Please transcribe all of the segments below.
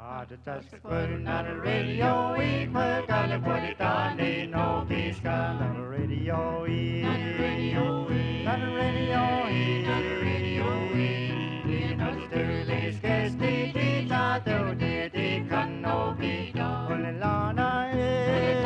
the touch putting on the radio, we put on the put it on the no peace on the radio, on the radio, on the radio, on the radio, in the sturdy sketchy teacher, do the can no be done. When the lana is,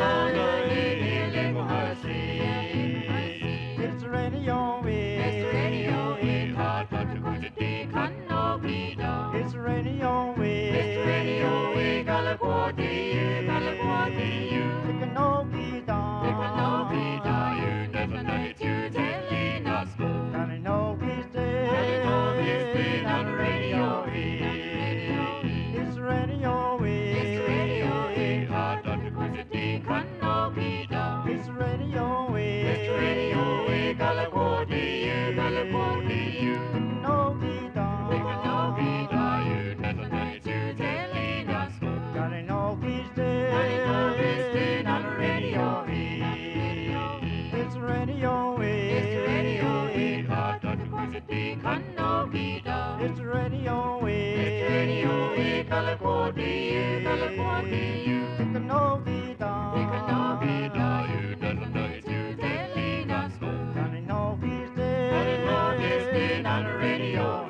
it's the radio, it's the radio, it's hard but the good can no be done. It's the radio, it's the radio, we gotta go to you, gotta go to you. It can no be done, it can no be done. You never know it, you telling us go. And I know he's dead, and I know he's dead on the radio. It's the radio, it's the radio, hard but the good can no be done. It's the radio, it's the radio, we gotta go to you, gotta go to you. It can no be done, it can no be done. You never know it, you telling us go. And I know he's dead, and I know he's dead on the radio. It's the radio, it's the radio, hard but the good can no be done. It's the radio, it's the radio, we gotta go to you, gotta go to you. It can no be done, it can no be done. You never know it, you telling us go. And I know he's dead, and I know he's dead on the radio.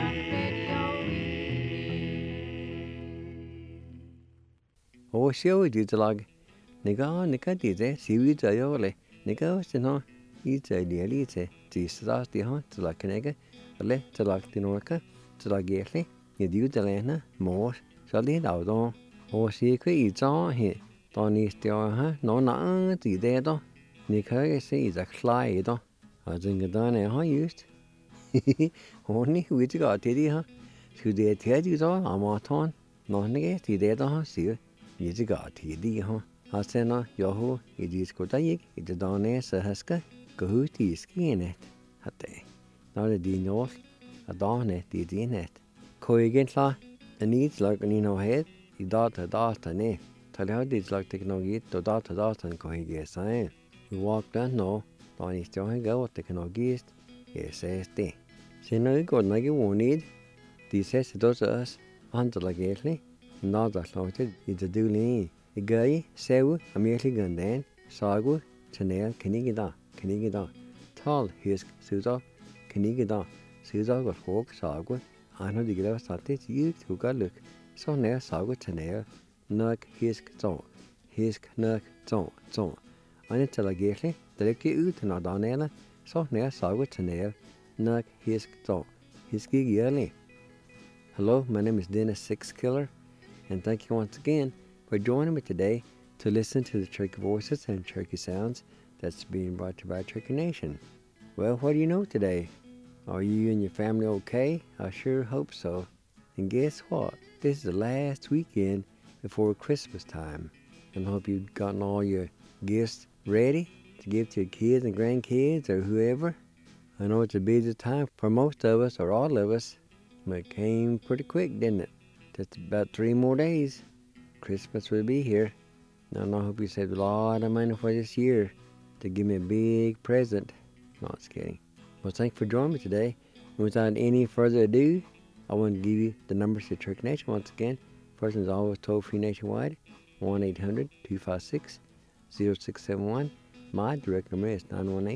Ô siêu đi từ lag, nega đi thế, siêu đi rồi le, nega xin ho, đi chơi đi thế, chỉ sao đi ho, từ lag cái nega, le, từ lag đi nói cái, từ lag ghé le, nhiều điều từ le na, mua, sao đi đâu đó, ô siêu cái ý cho he, tao ní tiêu ha, nó nặng gì đấy đó, ní cái gì là khai đó, à chính cái đó này ha used, ô ní quý cái cái gì ha, sự đấy thế chứ đó, à mà thon, nó này gì đấy đó ha siêu. Như thế cái thì đi ha, à xem nó, yahu, cái gì cũng thấy cái đó này sẽ hết cái hút thì cái này, hết đấy, nó là đi nhót, à đó này đi này, coi cái là, anh ấy là cái nào hết, cái đó này, thay vì đi là technology, đó thành coi cái sai, walk đó nó, đó này cho hay cái technology, cái SSD, xem nói cái này cái vấn đề, thì sẽ đó sẽ anh ta là cái này. Nó đã nói thế, ít điều này, cái sao, America gần đến, sao channel cái đó, thal hisk sử dụng cái đó, sử dụng cái hộp sao anh nói đi cái đó sao thế, chỉ thu cái lực, sau này sao channel, nước hisk trộn, anh ấy trả lời cái, tại cái thì nó đó này là, sau này sao channel, nước hisk cái này. Hello, my name is Dennis Six Killer. And thank you once again for joining me today to listen to the Cherokee voices and Cherokee sounds that's being brought to you by Cherokee Nation. Well, what do you know today? Are you and your family okay? I sure hope so. And guess what? This is the last weekend before Christmas time. And I hope you've gotten all your gifts ready to give to your kids and grandkids or whoever. I know it's a busy time for most of us or all of us, but it came pretty quick, didn't it? Just about 3 more days. Christmas will be here. And I hope you saved a lot of money for this year to give me a big present. No, just kidding. Well, thanks for joining me today. And without any further ado, I want to give you the numbers to Cherokee Nation once again. First is always toll-free nationwide, 1-800-256-0671. My direct number is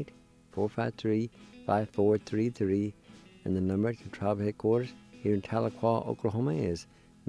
918-453-5433. And the number to tribal headquarters here in Tahlequah, Oklahoma is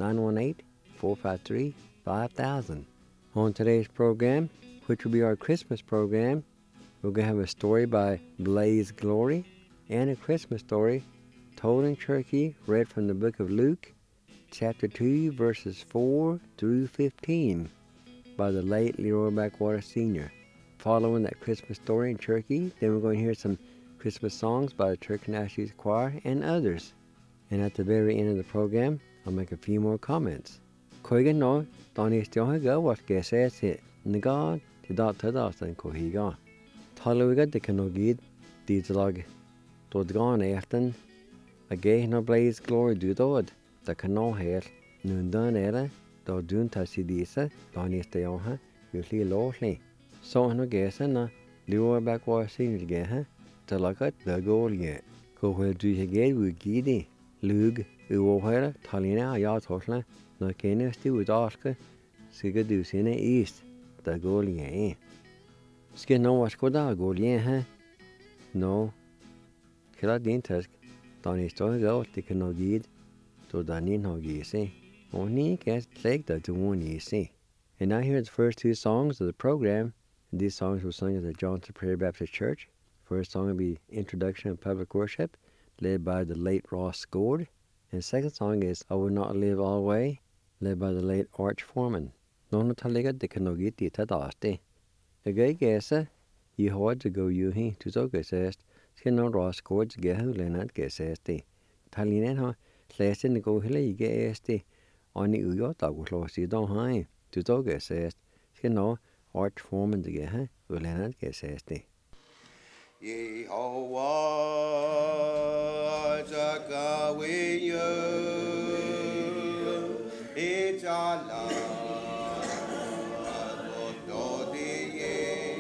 918-453-5000. On today's program, which will be our Christmas program, we're going to have a story by Blaze Glory and a Christmas story told in Cherokee, read from the book of Luke, chapter 2, verses 4 through 15 by the late Leroy Backwater Sr. Following that Christmas story in Cherokee, then we're going to hear some Christmas songs by the Cherokee National Youth Choir and others. And at the very end of the program, I'll make a few more comments. Koigan no, Donnie still go what guess it. Nagan, the doctor does and Kohiga. Toluga the Kanogid, Dizlog, Dodgon Ayrton, a gay no blaze glory do dod, the cano hair, Nundan era, Dodun Tassidisa, Donnie Steonha, usually lawfully. So no guess and a Leroy Backwater Senior Geha, the Locket, the goal yet. Go where do you get with Giddy, Lug, Uohera Talina Ayatosla, no Kenya Stu Darka, Sigadusina East, the Golian. Skin no was Koda Golian, no Kiradin Tusk, Donny Stone out, they can no guide, to Danin Hogisi. Only can't take that to one ye see. And now here's the first two songs of the program. And these songs were sung at the Johnson Prairie Baptist Church. First song will be Introduction of Public Worship, led by the late Ross Gord. And the second song is I Will Not Live Always, led by the late Arch Foreman. Nona taliga de kanogiti tadaste. The gay gessa, you hard to go you he to so gessest, skin no Ross Gord's gehu lenat gessesti. Talinen slashed in the go hilly gesti on the Uyota was lost you don't high to so gessest, skin no Arch Foreman the gehu lenat gessesti. Yehovah Jagawiyu Ijala Gododiye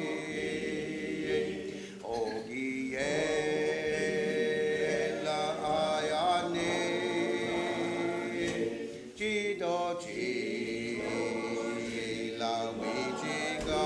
Ogiye La Ayane Chidochi La Wichiga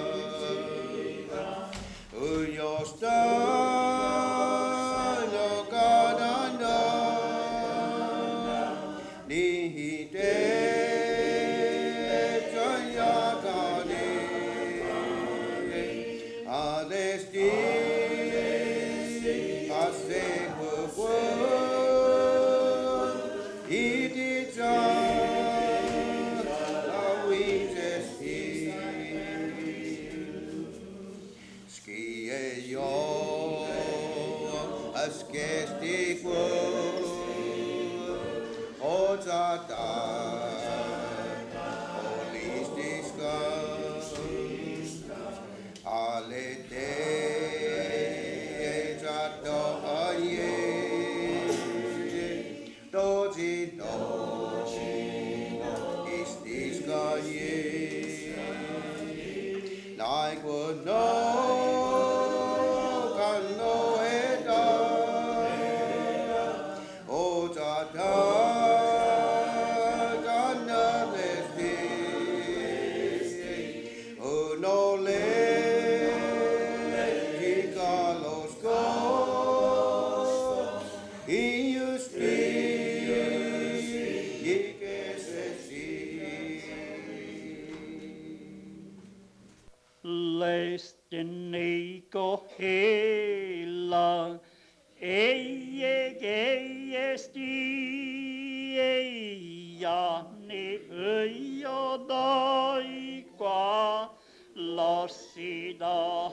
Lestinico hela esti ja ni öjodai qua lossida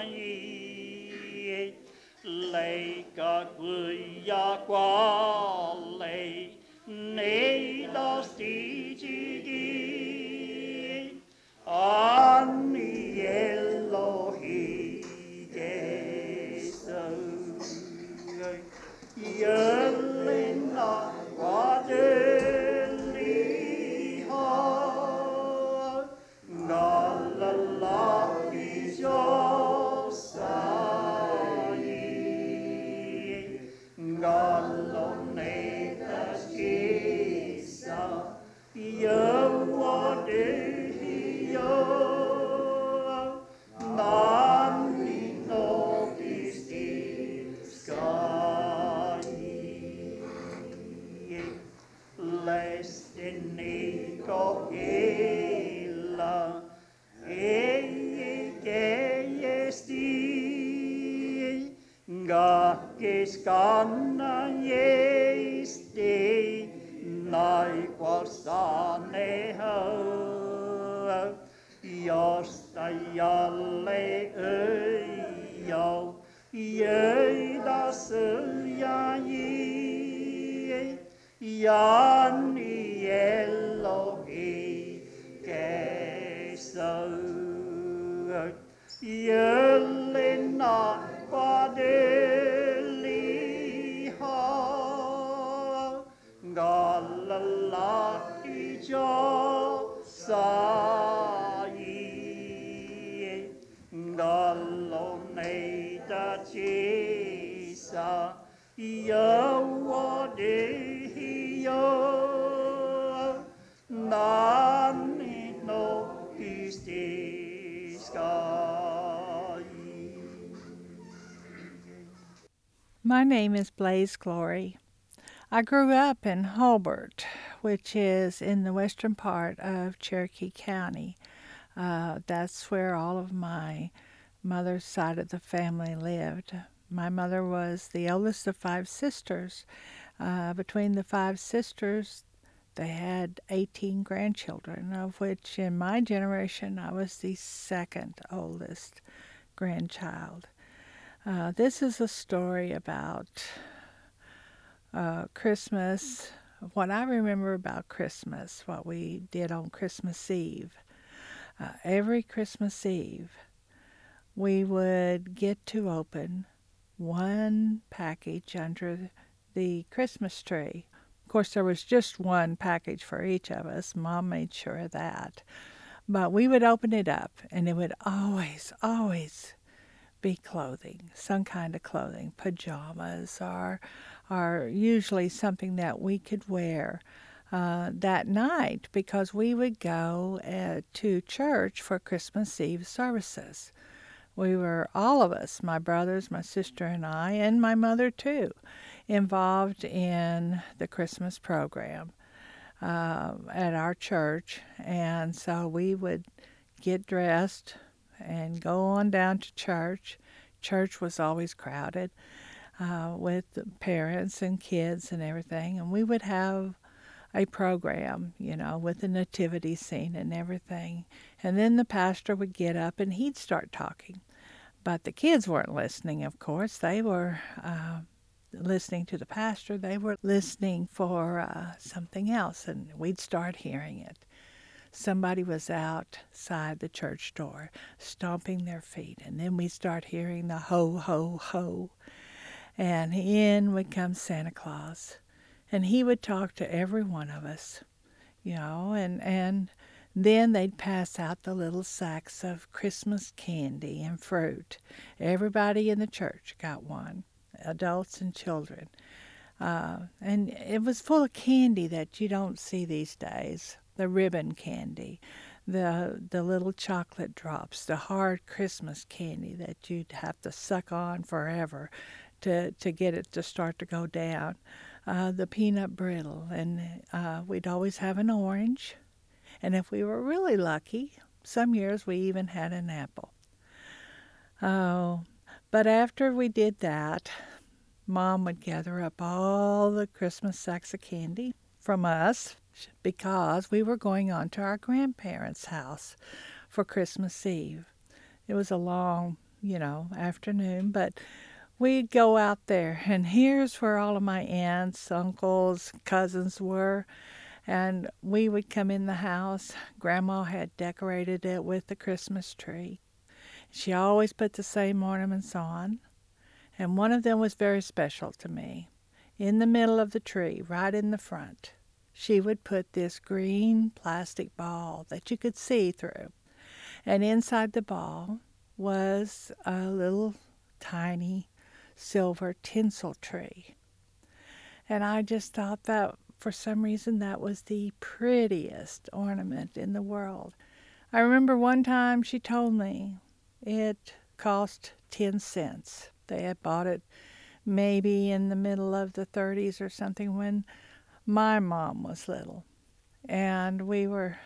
hai leika kuja qua lei neida stigi anni Elohi Jesus Yellina Vadeliha Nalalahi Josai Galonetas Isa Yawadiyo Nani Nobisti Sky Lestinico Hela Esti Gakiskanna Yesti Nai Quarsaneho Josta jalle öjo Jöidas öjaji Jani Elohi kesöt Jöllina padeliha Galalahi Josai Galoneita Chisa Yawadihi name is Blaze Glory. I grew up in Hulbert, which is in the western part of Cherokee County. That's where all of my mother's side of the family lived. My mother was the oldest of 5 sisters. Between the 5 sisters, they had 18 grandchildren, of which in my generation I was the second oldest grandchild. This is a story about Christmas, what I remember about Christmas, what we did on Christmas Eve. Every Christmas Eve, we would get to open one package under the Christmas tree. Of course, there was just one package for each of us. Mom made sure of that. But we would open it up, and it would always, always be clothing, some kind of clothing, pajamas, or usually something that we could wear that night, because we would go to church for Christmas Eve services. We were, all of us, my brothers, my sister and I, and my mother too, involved in the Christmas program at our church. And so we would get dressed and go on down to church. Church was always crowded with parents and kids and everything. And we would have a program, with the nativity scene and everything. And then the pastor would get up and he'd start talking. But the kids weren't listening, of course. They were listening to the pastor. They were listening for something else, and we'd start hearing it. Somebody was outside the church door stomping their feet, and then we'd start hearing the ho, ho, ho. And in would come Santa Claus, and he would talk to every one of us, and then they'd pass out the little sacks of Christmas candy and fruit. Everybody in the church got one, adults and children. And it was full of candy that you don't see these days. The ribbon candy, the little chocolate drops, the hard Christmas candy that you'd have to suck on forever to get it to start to go down. The peanut brittle, and we'd always have an orange. And if we were really lucky, some years we even had an apple. Oh, but after we did that, Mom would gather up all the Christmas sacks of candy from us because we were going on to our grandparents' house for Christmas Eve. It was a long, afternoon, but we'd go out there, and here's where all of my aunts, uncles, cousins were. And we would come in the house. Grandma had decorated it with the Christmas tree. She always put the same ornaments on, and one of them was very special to me. In the middle of the tree, right in the front, she would put this green plastic ball that you could see through. And inside the ball was a little tiny silver tinsel tree. And I just thought that, for some reason, that was the prettiest ornament in the world. I remember one time she told me it cost 10 cents. They had bought it maybe in the middle of the 30s or something when my mom was little. And we were,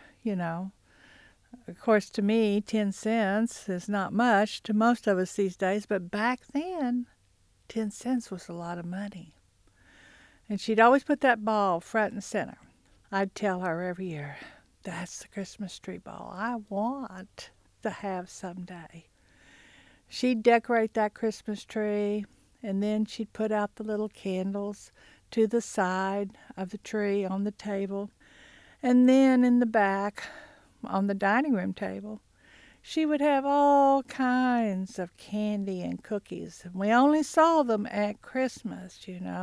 of course, to me, 10 cents is not much to most of us these days, but back then, 10 cents was a lot of money. And she'd always put that ball front and center. I'd tell her every year, that's the Christmas tree ball I want to have someday. She'd decorate that Christmas tree, and then she'd put out the little candles to the side of the tree on the table. And then in the back, on the dining room table, she would have all kinds of candy and cookies. And we only saw them at Christmas,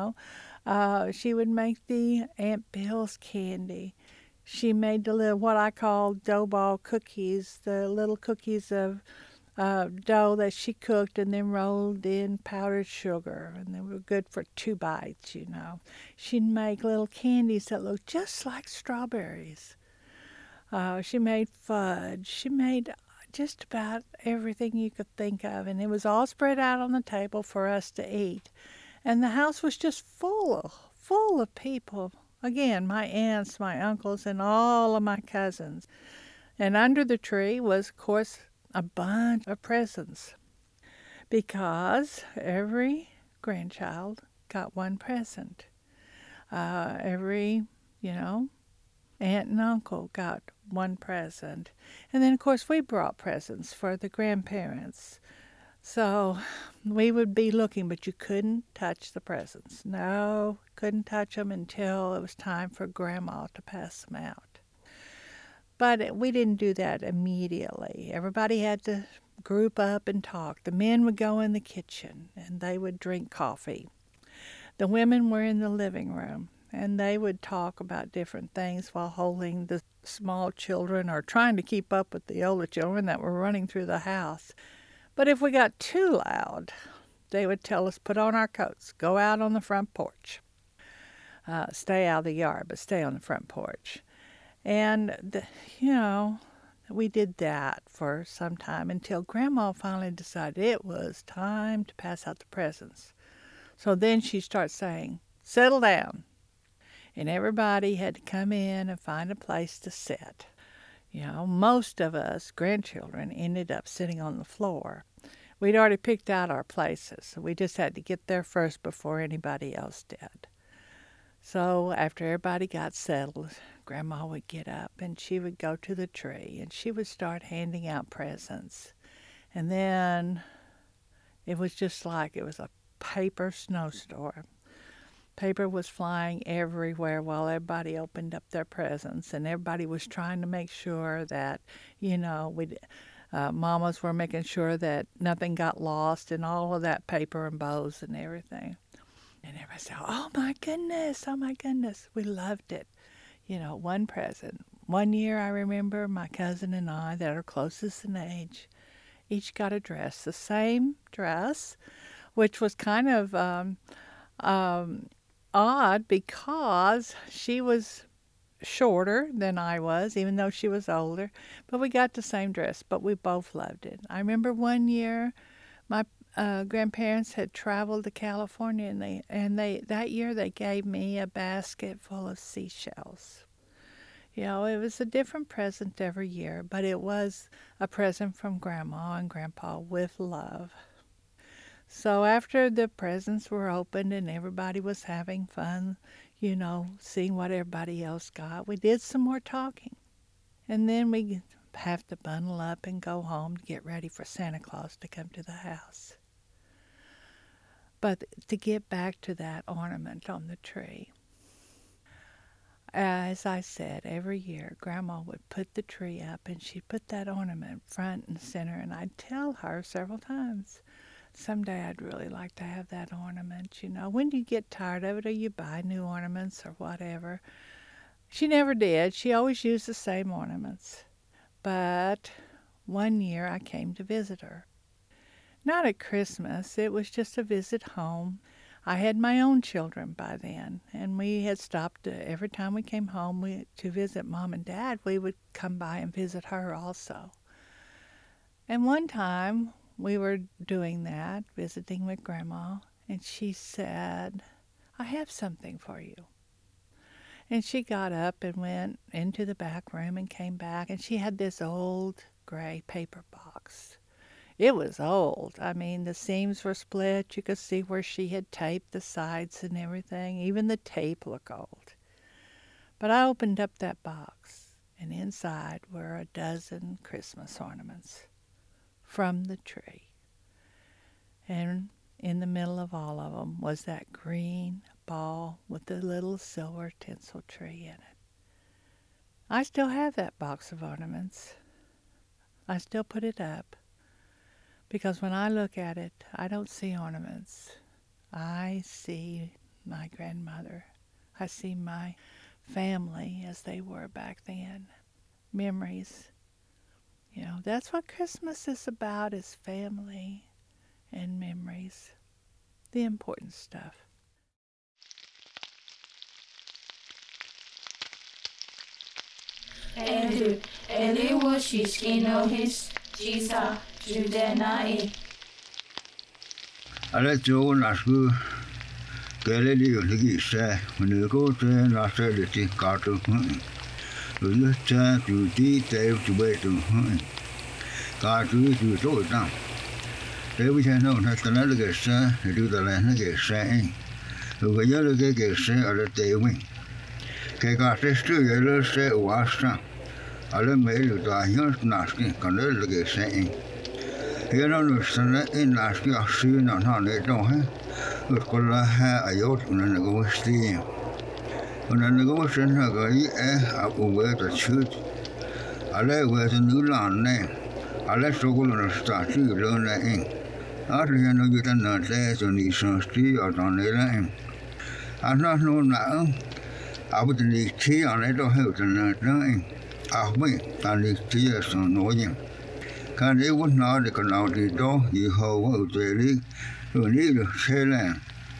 She would make the Aunt Bill's candy. She made the little, what I call dough ball cookies, the little cookies of dough that she cooked and then rolled in powdered sugar, and they were good for 2 bites, She'd make little candies that looked just like strawberries. She made fudge. She made just about everything you could think of, and it was all spread out on the table for us to eat. And the house was just full of people. Again, my aunts, my uncles, and all of my cousins. And under the tree was, of course, a bunch of presents, because every grandchild got one present. Every, aunt and uncle got one present. And then, of course, we brought presents for the grandparents. So we would be looking, but you couldn't touch the presents. No, couldn't touch them until it was time for Grandma to pass them out. But we didn't do that immediately. Everybody had to group up and talk. The men would go in the kitchen and they would drink coffee. The women were in the living room and they would talk about different things while holding the small children or trying to keep up with the older children that were running through the house. But if we got too loud, they would tell us, put on our coats, go out on the front porch. Stay out of the yard, but stay on the front porch. And, we did that for some time until Grandma finally decided it was time to pass out the presents. So then she starts saying, settle down. And everybody had to come in and find a place to sit. Most of us grandchildren ended up sitting on the floor. We'd already picked out our places, so we just had to get there first before anybody else did. So after everybody got settled, Grandma would get up and she would go to the tree and she would start handing out presents. And then it was just like it was a paper snowstorm. Paper was flying everywhere while everybody opened up their presents, and everybody was trying to make sure that, mamas were making sure that nothing got lost in all of that paper and bows and everything. And everybody said, oh my goodness, we loved it. One present. One year I remember my cousin and I that are closest in age, each got a dress, the same dress, which was kind of odd because she was shorter than I was, even though she was older. But we got the same dress, but we both loved it. I remember one year my grandparents had traveled to California, and that year they gave me a basket full of seashells. It was a different present every year, but it was a present from Grandma and Grandpa with love. So after the presents were opened and everybody was having fun, seeing what everybody else got, we did some more talking. And then we have to bundle up and go home to get ready for Santa Claus to come to the house. But to get back to that ornament on the tree, as I said, every year Grandma would put the tree up and she'd put that ornament front and center, and I'd tell her several times, someday I'd really like to have that ornament. When you get tired of it or you buy new ornaments or whatever. She never did. She always used the same ornaments. But one year I came to visit her. Not at Christmas. It was just a visit home. I had my own children by then, and we had stopped every time we came home to visit Mom and Dad. We would come by and visit her also. And one time we were doing that, visiting with Grandma, and she said, I have something for you. And she got up and went into the back room and came back, and she had this old gray paper box. It was old. I mean, the seams were split. You could see where she had taped the sides and everything. Even the tape looked old. But I opened up that box, and inside were a dozen Christmas ornaments from the tree. And in the middle of all of them was that green ball with the little silver tinsel tree in it. I still have that box of ornaments. I still put it up because when I look at it, I don't see ornaments. I see my grandmother. I see my family as they were back then. Memories. That's what Christmas is about, is family and memories. The important stuff. Eliwo shishkino his jisa judenai. Ale jo nasku Kele li ligi se go te na se le ti ka tu lu cha tu ti te tu be tu ka tu to ta te vi chen no na ta na le ge se du da le na ge se lu ge ya le ge se ale te wi ke ka se stu ye le se wa sa ale me lu da hin na ski ka le ge se ye no no sa na in na ski a su na na le do con la ha ayot una negosti una negosti na ga i a u ta chut ale we ta nu la ne ale so ko na sta ti lo na in a ri no yu ta na le so ni so sti a ta ne la in a na no na a bu ni chi a ne do he ta na in a me ta ni ti so no yin ka ne wo na de ka na di do yi ho wo te li ni lo se la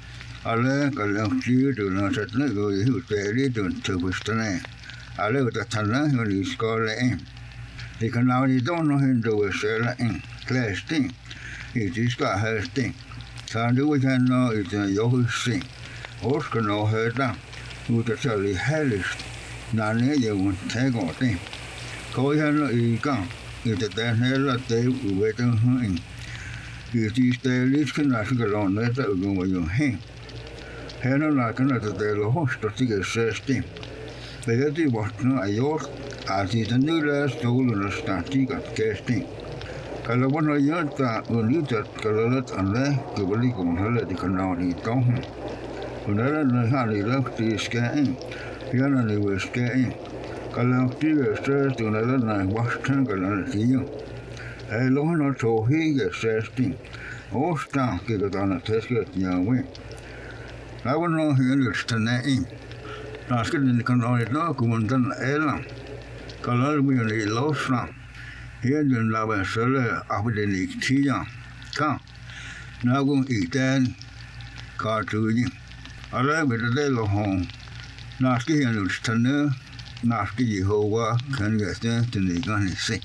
ale ka le ti do na sa ne go yi te li do te bu sta ne ale ta ta na yo ni sko le in de ka na di do no hin do se la in class thing it is ka ha thing ka do we can no it yo hu sing os ka no he da u ta sa li helis na ne ye won te go thing ko ya no I ka it ta ne la te u we ta hin it is the least can I go on that go with him. Hena la kana te lo host to get 16. They had the what no I york as it a new last tool and a static at casting. Calabona yata will eat at Calalat and le to believe on her the canal don't. When I learned how he left the scanning, Yana was scanning. Calactiva says to another night was tangled on you. I long not so he gets 16. All star get it on a test get young way. I will know here is to name. Ask it in the canal document and Ella. Color me a low slump. Here you love a cellar after the tea. Come. Now go eat that car to you. I love it a little home. Nasky and it's to know. Nasky Jehovah can get there to the gun see.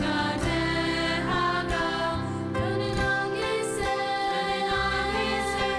Haga, turning on his side.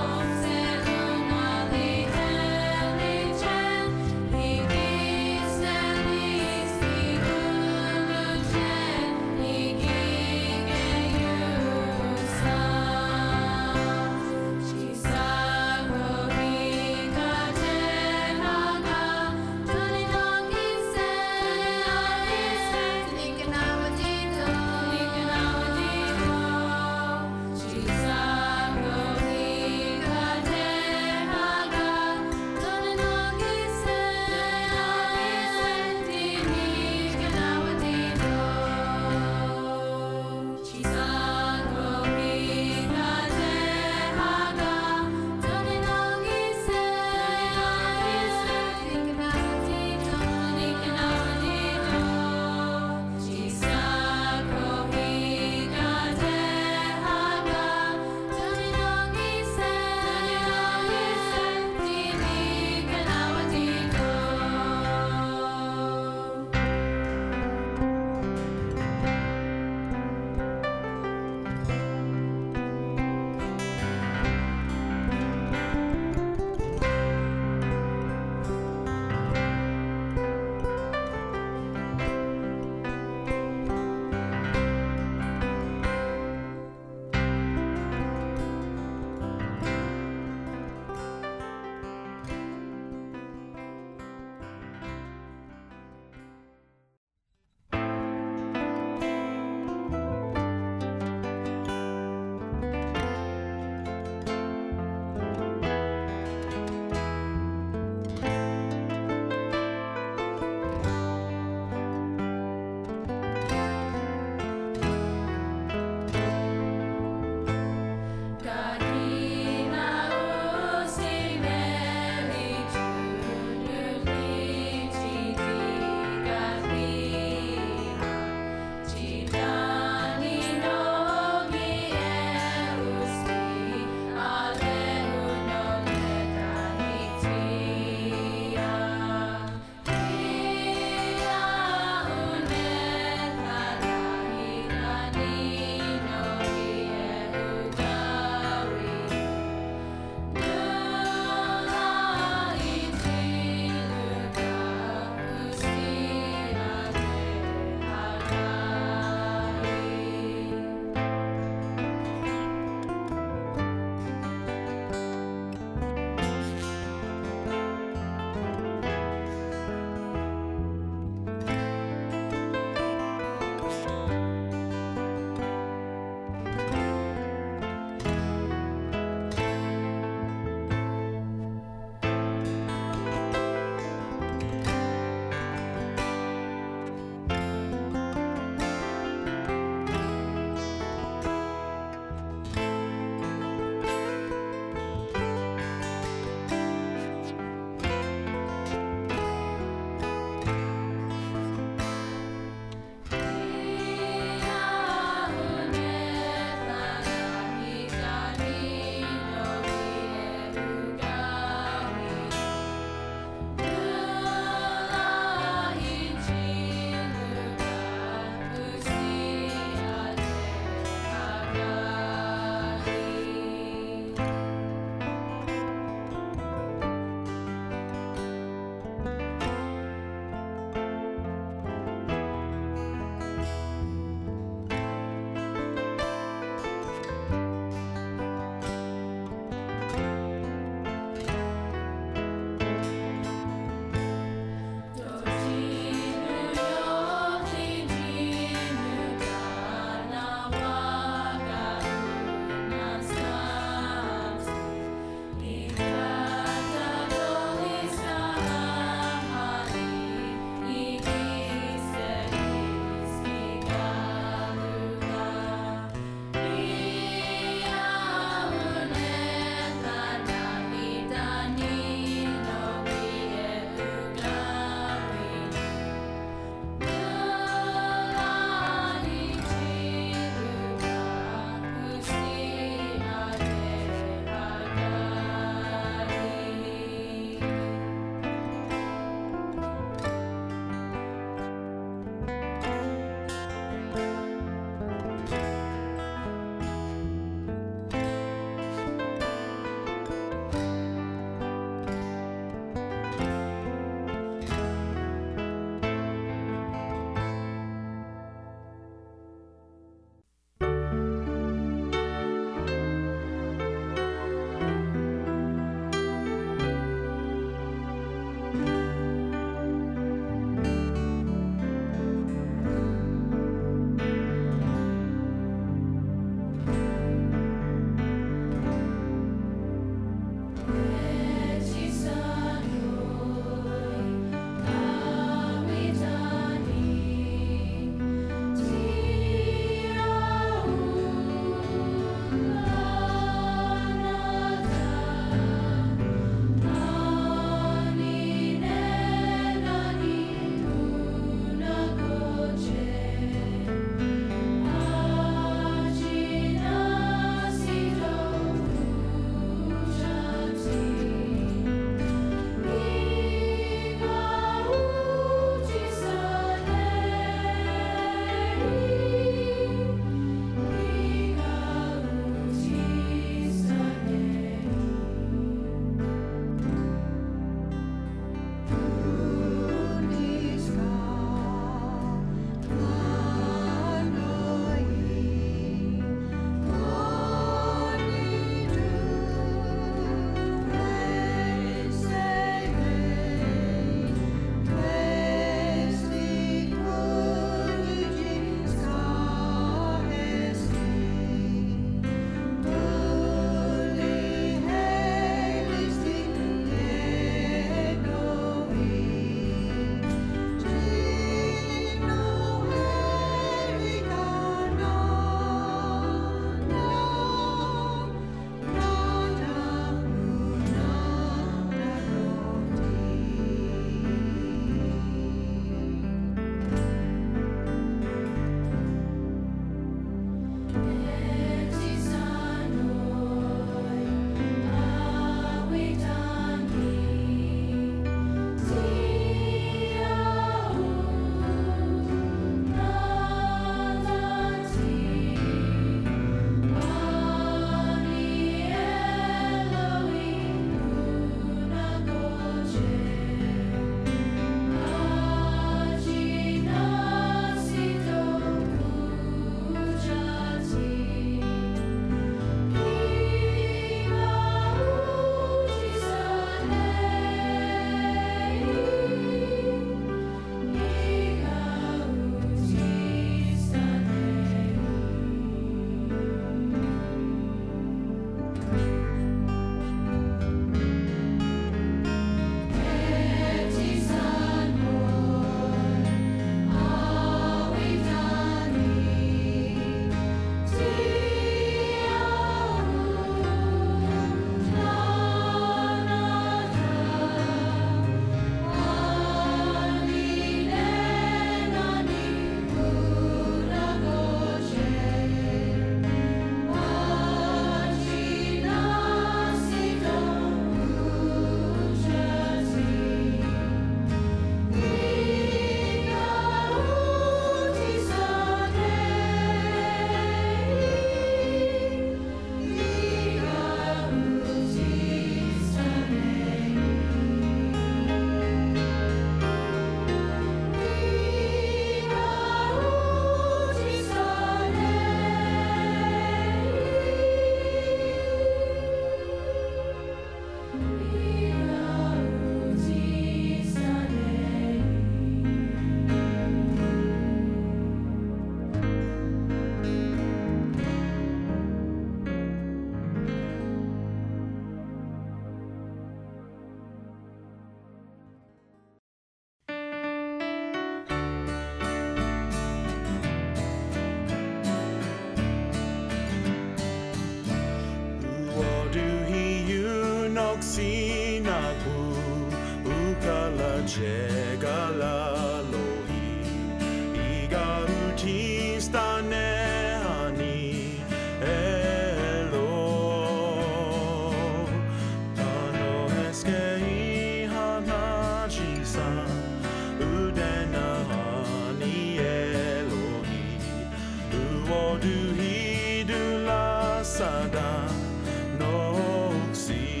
Uoduhi du la sada noksi.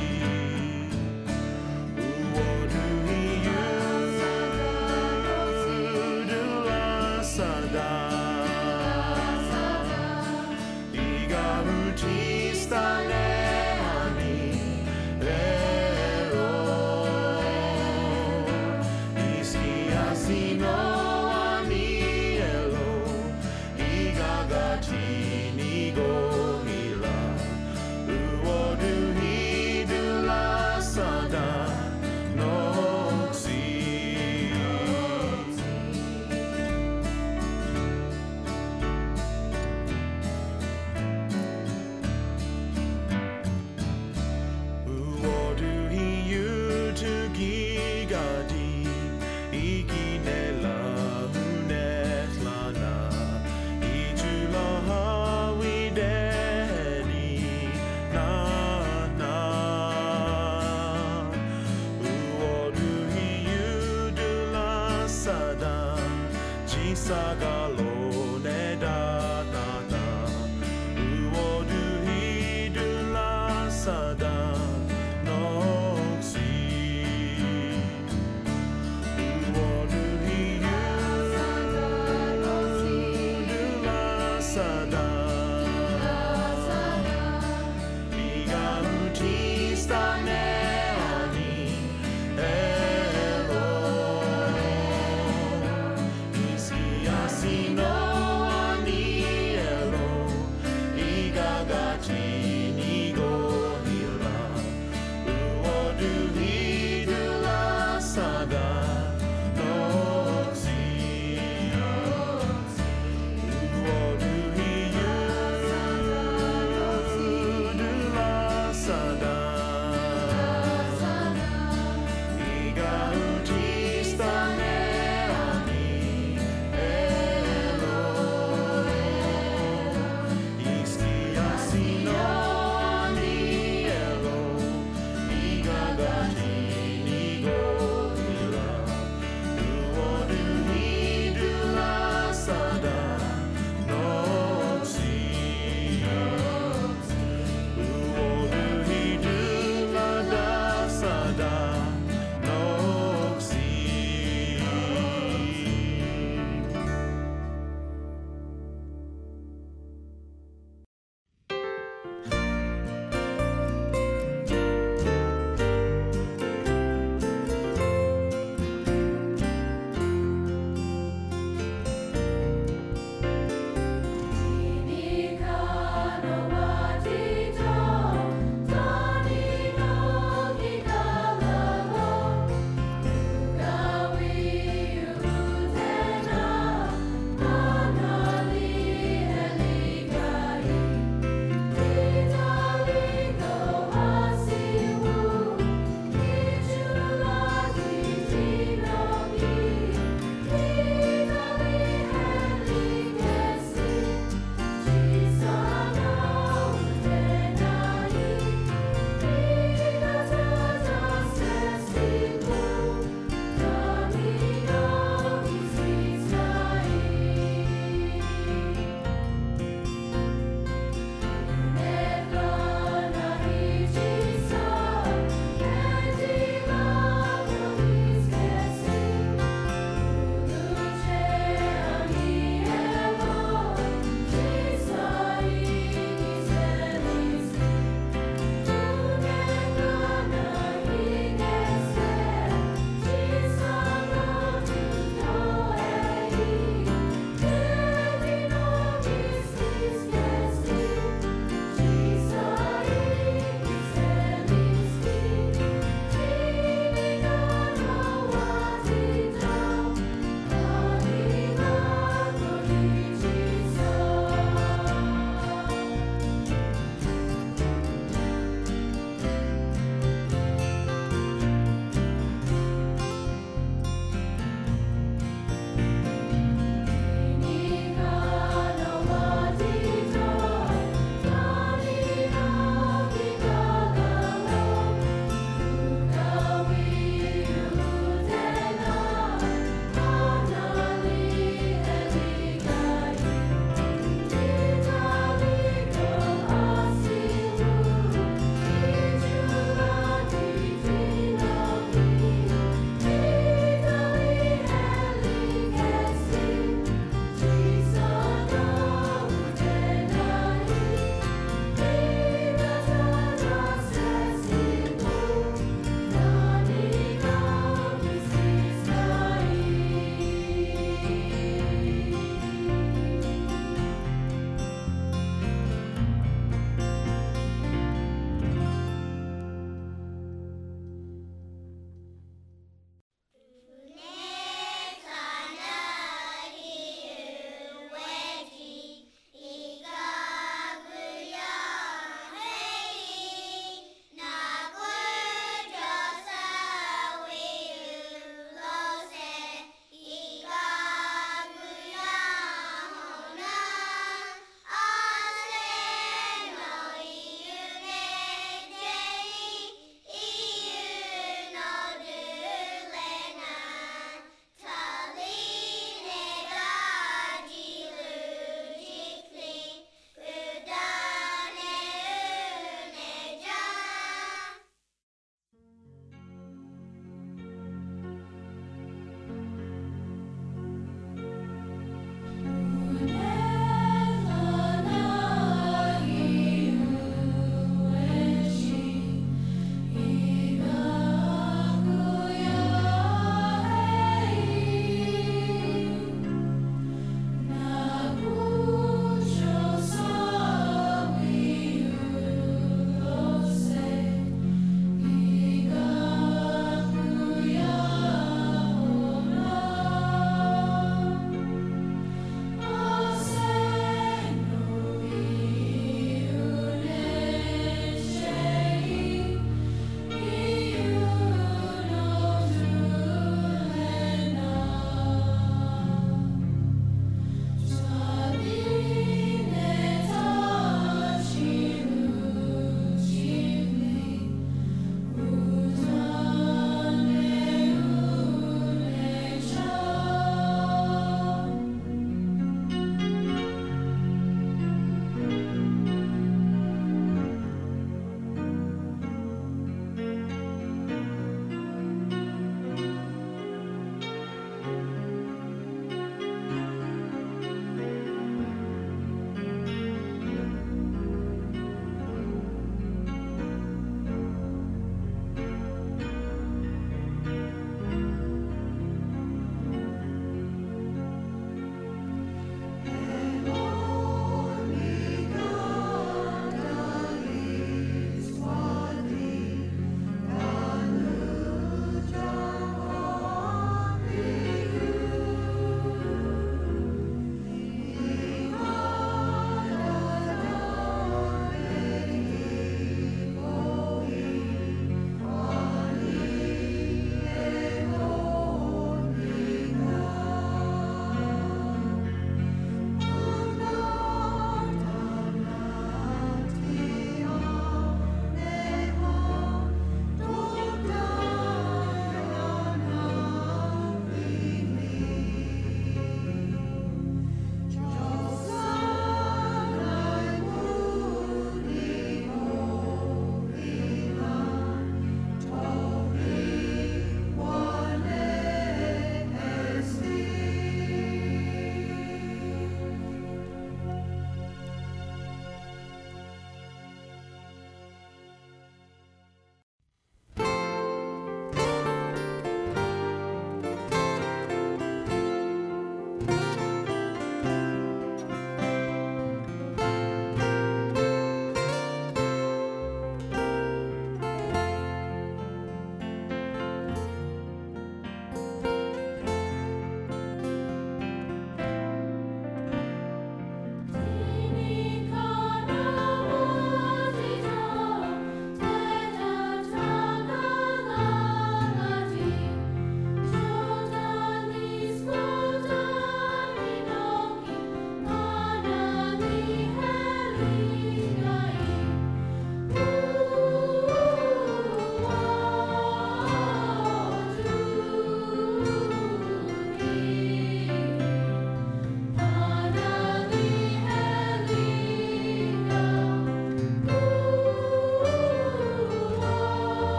Uoduhi you du la sada. Iga utista leani vero. Iski asino anielo. Igagati ni gohila. Uoduhi du la sada noksi.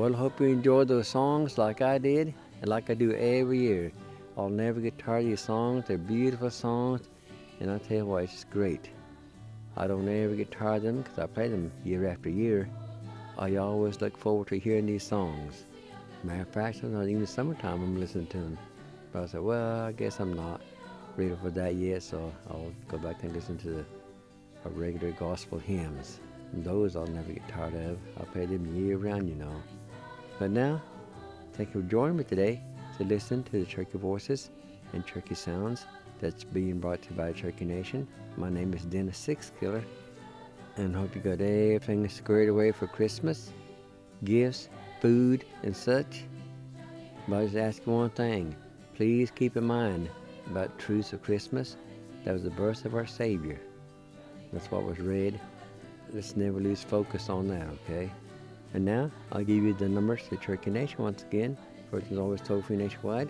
Well, I hope you enjoyed those songs like I did and like I do every year. I'll never get tired of these songs. They're beautiful songs, and I tell you what, it's just great. I don't ever get tired of them because I play them year after year. I always look forward to hearing these songs. Matter of fact, sometimes even in the summertime I'm listening to them. But I said, well, I guess I'm not ready for that yet, so I'll go back and listen to the regular gospel hymns. And those I'll never get tired of. I'll play them year round, you know. But now, thank you for joining me today to listen to the Cherokee Voices and Cherokee Sounds that's being brought to you by the Cherokee Nation. My name is Dennis Sixkiller, and hope you got everything squared away for Christmas, gifts, food, and such. But I just ask you one thing. Please keep in mind about truths of Christmas. That was the birth of our Savior. That's what was read. Let's never lose focus on that, okay? And now, I'll give you the numbers to the Cherokee Nation once again. First is always toll-free nationwide,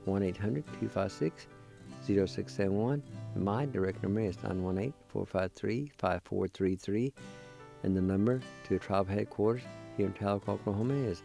1-800-256-0671. My direct number is 918-453-5433. And the number to the tribal headquarters here in Tahlequah, Oklahoma is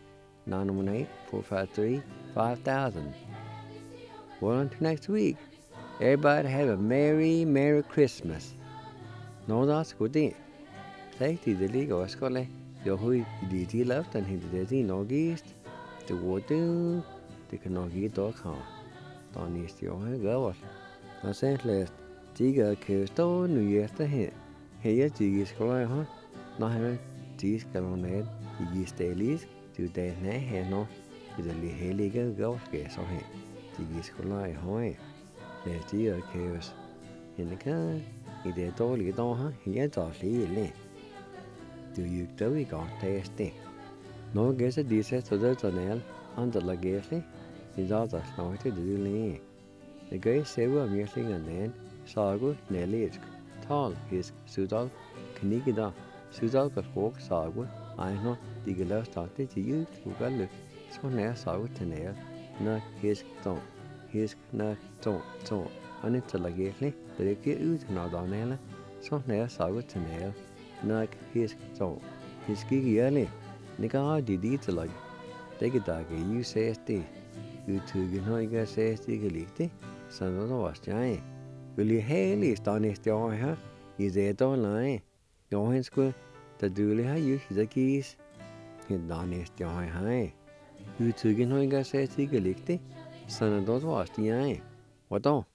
918-453-5000. Well, until next week, everybody have a Merry, Merry Christmas. No, that's good. Say to the league or Scotland, your who did he left and he did he no gist. The water, the cannot get dog home. Don't need your girl. I said last, Tiga Kirsto, New Year's to hit. Here, Tigis Colon, huh? Not having Tigis Colonel, Tigis Dailies, 2 days now, and no, with a little girl guess on him. Tigis Colon, huh? There's Tiga Kirs in the car. If they're totally done, huh? He had all the do you do we got tasty? No guess a decent to the tunnel under the gately is all the snow to do lee. The great silver amusing and then sagu nelly tall his Sudal Knigida Sudal got walk sagu. I know the glass started to you who got look so near sagu to nail. Not his tone. His not tone. And it's a gately, but if you use not on nail, so near sagu to nail. Not his tone. His giggy early. Nika did it like take a dog, you say stay. You two get no gas says the galicti, son of the was giant. Will you hail is done is the her? Is there don't lie? Your hands school, the duly high you the keys. He done is the high. You two get no gas says the galicti, son of those was giant. What on?